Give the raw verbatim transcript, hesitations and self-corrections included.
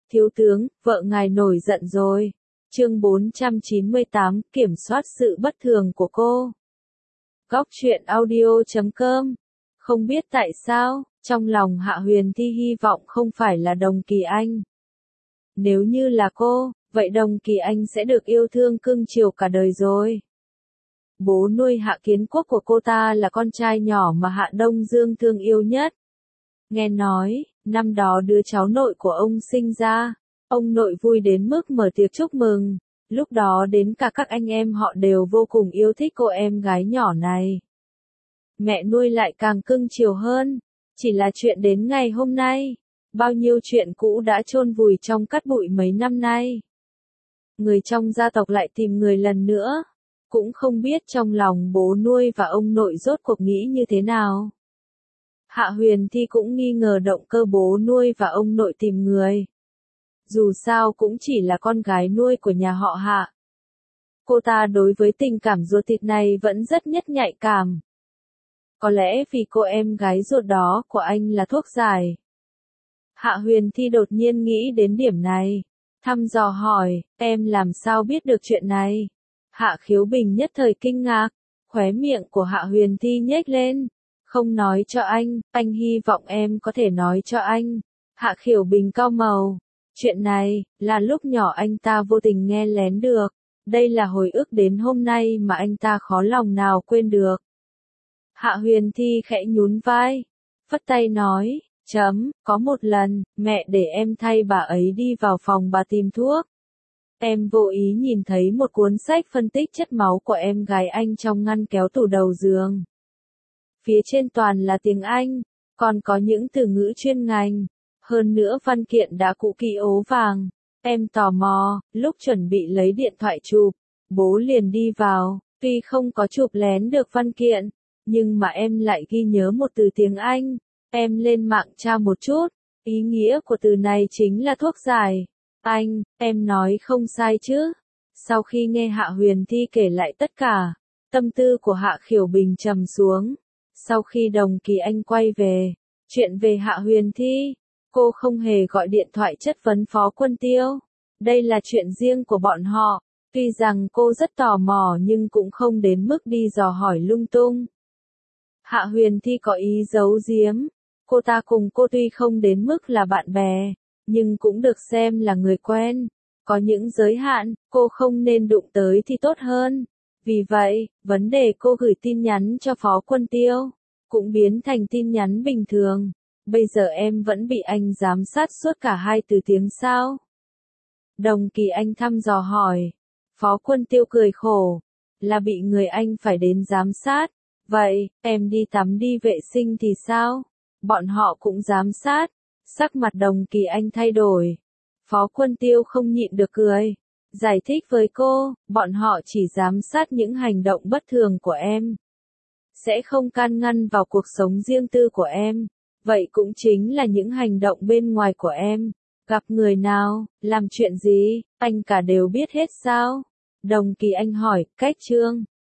Thiếu tướng, vợ ngài nổi giận rồi. Chương bốn trăm chín mươi tám, kiểm soát sự bất thường của cô. Góc truyện audio chấm com. Không biết tại sao, trong lòng Hạ Huyền Thi hy vọng không phải là Đồng Kỳ Anh. Nếu như là cô, vậy Đồng Kỳ Anh sẽ được yêu thương cưng chiều cả đời rồi. Bố nuôi Hạ Kiến Quốc của cô ta là con trai nhỏ mà Hạ Đông Dương thương yêu nhất. Nghe nói, năm đó đứa cháu nội của ông sinh ra, ông nội vui đến mức mở tiệc chúc mừng, lúc đó đến cả các anh em họ đều vô cùng yêu thích cô em gái nhỏ này. Mẹ nuôi lại càng cưng chiều hơn, chỉ là chuyện đến ngày hôm nay, bao nhiêu chuyện cũ đã chôn vùi trong cát bụi mấy năm nay. Người trong gia tộc lại tìm người lần nữa, cũng không biết trong lòng bố nuôi và ông nội rốt cuộc nghĩ như thế nào. Hạ Huyền Thi cũng nghi ngờ động cơ bố nuôi và ông nội tìm người. Dù sao cũng chỉ là con gái nuôi của nhà họ Hạ. Cô ta đối với tình cảm ruột thịt này vẫn rất nhất nhạy cảm. Có lẽ vì cô em gái ruột đó của anh là thuốc giải. Hạ Huyền Thi đột nhiên nghĩ đến điểm này. Thăm dò hỏi, em làm sao biết được chuyện này? Hạ Khiếu Bình nhất thời kinh ngạc. Khóe miệng của Hạ Huyền Thi nhếch lên. Không nói cho anh, anh hy vọng em có thể nói cho anh. Hạ Khiếu Bình cau màu. Chuyện này, là lúc nhỏ anh ta vô tình nghe lén được. Đây là hồi ức đến hôm nay mà anh ta khó lòng nào quên được. Hạ Huyền Thi khẽ nhún vai. Phất tay nói, chấm, có một lần, mẹ để em thay bà ấy đi vào phòng bà tìm thuốc. Em vô ý nhìn thấy một cuốn sách phân tích chất máu của em gái anh trong ngăn kéo tủ đầu giường. Phía trên toàn là tiếng Anh, còn có những từ ngữ chuyên ngành. Hơn nữa văn kiện đã cũ kỹ ố vàng. Em tò mò, lúc chuẩn bị lấy điện thoại chụp, bố liền đi vào, tuy không có chụp lén được văn kiện, nhưng mà em lại ghi nhớ một từ tiếng Anh. Em lên mạng tra một chút, ý nghĩa của từ này chính là thuốc giải. Anh, em nói không sai chứ? Sau khi nghe Hạ Huyền Thi kể lại tất cả, tâm tư của Hạ Khiểu Bình trầm xuống. Sau khi Đồng Kỳ Anh quay về, chuyện về Hạ Huyền Thi, cô không hề gọi điện thoại chất vấn Phó Quân Tiêu. Đây là chuyện riêng của bọn họ, tuy rằng cô rất tò mò nhưng cũng không đến mức đi dò hỏi lung tung. Hạ Huyền Thi có ý giấu giếm, cô ta cùng cô tuy không đến mức là bạn bè, nhưng cũng được xem là người quen. Có những giới hạn, cô không nên đụng tới thì tốt hơn. Vì vậy, vấn đề cô gửi tin nhắn cho Phó Quân Tiêu, cũng biến thành tin nhắn bình thường. Bây giờ em vẫn bị anh giám sát suốt cả hai từ tiếng sao? Đồng Kỳ Anh thăm dò hỏi. Phó Quân Tiêu cười khổ. Là bị người anh phải đến giám sát. Vậy, em đi tắm đi vệ sinh thì sao? Bọn họ cũng giám sát. Sắc mặt Đồng Kỳ Anh thay đổi. Phó Quân Tiêu không nhịn được cười. Giải thích với cô, bọn họ chỉ giám sát những hành động bất thường của em. Sẽ không can ngăn vào cuộc sống riêng tư của em. Vậy cũng chính là những hành động bên ngoài của em. Gặp người nào, làm chuyện gì, anh cả đều biết hết sao? Đồng Kỳ Anh hỏi, cách chương.